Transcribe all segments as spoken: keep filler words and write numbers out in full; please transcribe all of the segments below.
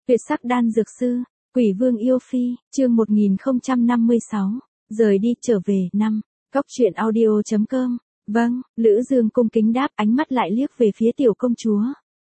Tuyệt sắc đan dược sư, Quỷ Vương yêu phi, chương một nghìn không trăm năm mươi sáu, rời đi trở về, năm, Cóc truyện audio chấm com, vâng, Lữ Dương cung kính đáp, ánh mắt lại liếc về phía tiểu công chúa.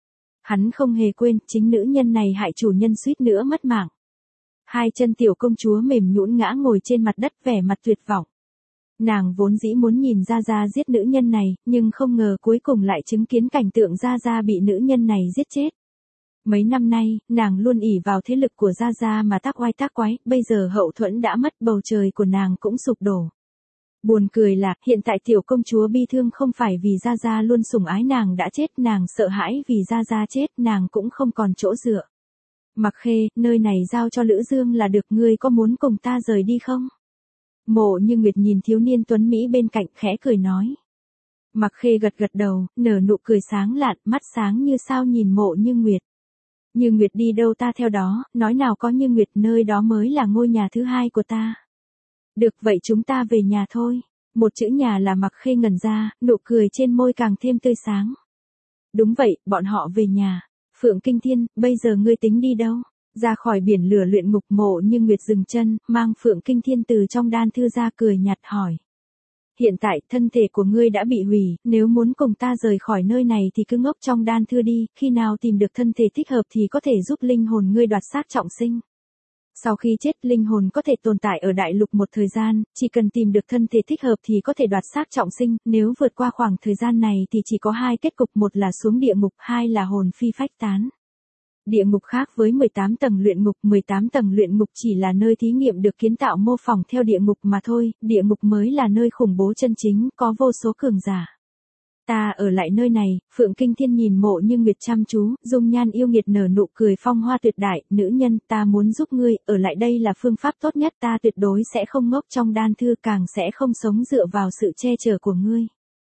Hắn không hề quên, chính nữ nhân này hại chủ nhân suýt nữa mất mạng. Hai chân tiểu công chúa mềm nhũn ngã ngồi trên mặt đất vẻ mặt tuyệt vọng. Nàng vốn dĩ muốn nhìn Gia Gia giết nữ nhân này, nhưng không ngờ cuối cùng lại chứng kiến cảnh tượng Gia Gia bị nữ nhân này giết chết. Mấy năm nay, nàng luôn ỷ vào thế lực của Gia Gia mà tác oai tác quái, bây giờ hậu thuẫn đã mất, bầu trời của nàng cũng sụp đổ. Buồn cười là, hiện tại tiểu công chúa bi thương không phải vì Gia Gia luôn sủng ái nàng đã chết, nàng sợ hãi vì Gia Gia chết, nàng cũng không còn chỗ dựa. Mặc Khê, nơi này giao cho Lữ Dương là được, ngươi có muốn cùng ta rời đi không? Mộ Như Nguyệt nhìn thiếu niên tuấn Mỹ bên cạnh khẽ cười nói. Mặc Khê gật gật đầu, nở nụ cười sáng lạn, mắt sáng như sao nhìn Mộ Như Nguyệt. Như Nguyệt đi đâu ta theo đó, nói nào có Như Nguyệt nơi đó mới là ngôi nhà thứ hai của ta. Được vậy chúng ta về nhà thôi. Một chữ nhà là Mặc Khê ngẩn ra, nụ cười trên môi càng thêm tươi sáng. Đúng vậy, bọn họ về nhà. Phượng Kinh Thiên, bây giờ ngươi tính đi đâu? Ra khỏi biển lửa luyện ngục. Mộ Như Nguyệt dừng chân, mang Phượng Kinh Thiên từ trong đan thư ra, cười nhạt hỏi. Hiện tại, thân thể của ngươi đã bị hủy, nếu muốn cùng ta rời khỏi nơi này thì cứ ngốc trong đan thư đi, khi nào tìm được thân thể thích hợp thì có thể giúp linh hồn ngươi đoạt xác trọng sinh. Sau khi chết, linh hồn có thể tồn tại ở đại lục một thời gian, chỉ cần tìm được thân thể thích hợp thì có thể đoạt xác trọng sinh, nếu vượt qua khoảng thời gian này thì chỉ có hai kết cục, một là xuống địa ngục, hai là hồn phi phách tán. Địa ngục khác với mười tám tầng luyện ngục, mười tám tầng luyện ngục chỉ là nơi thí nghiệm được kiến tạo mô phỏng theo địa ngục mà thôi, địa ngục mới là nơi khủng bố chân chính, có vô số cường giả. Ta ở lại nơi này. Phượng Kinh Thiên nhìn Mộ Như Nguyệt chăm chú, dung nhan yêu nghiệt nở nụ cười phong hoa tuyệt đại, nữ nhân, ta muốn giúp ngươi, ở lại đây là phương pháp tốt nhất, ta tuyệt đối sẽ không ngốc trong đan thư, càng sẽ không sống dựa vào sự che chở của ngươi.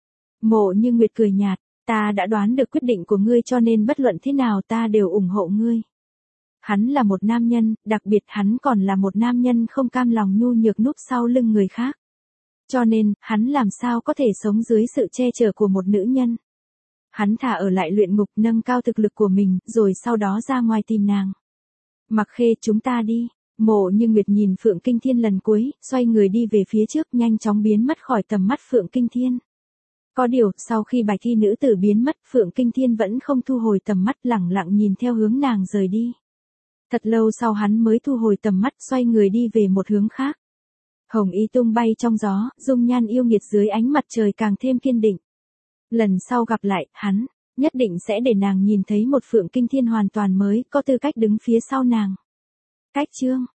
Mộ Như Nguyệt cười nhạt, ta đã đoán được quyết định của ngươi cho nên bất luận thế nào ta đều ủng hộ ngươi. Hắn là một nam nhân, đặc biệt hắn còn là một nam nhân không cam lòng nhu nhược núp sau lưng người khác. Cho nên, hắn làm sao có thể sống dưới sự che chở của một nữ nhân. Hắn thả ở lại luyện ngục, nâng cao thực lực của mình, rồi sau đó ra ngoài tìm nàng. Mặc Khê, chúng ta đi. Mộ Như Nguyệt nhìn Phượng Kinh Thiên lần cuối, xoay người đi về phía trước, nhanh chóng biến mất khỏi tầm mắt Phượng Kinh Thiên. Có điều, sau khi Bạch Y nữ tử biến mất, Phượng Kinh Thiên vẫn không thu hồi tầm mắt, lẳng lặng nhìn theo hướng nàng rời đi. Thật lâu sau hắn mới thu hồi tầm mắt, xoay người đi về một hướng khác. Hồng y tung bay trong gió, dung nhan yêu nghiệt dưới ánh mặt trời càng thêm kiên định. Lần sau gặp lại, hắn nhất định sẽ để nàng nhìn thấy một Phượng Kinh Thiên hoàn toàn mới, có tư cách đứng phía sau nàng. Cách chương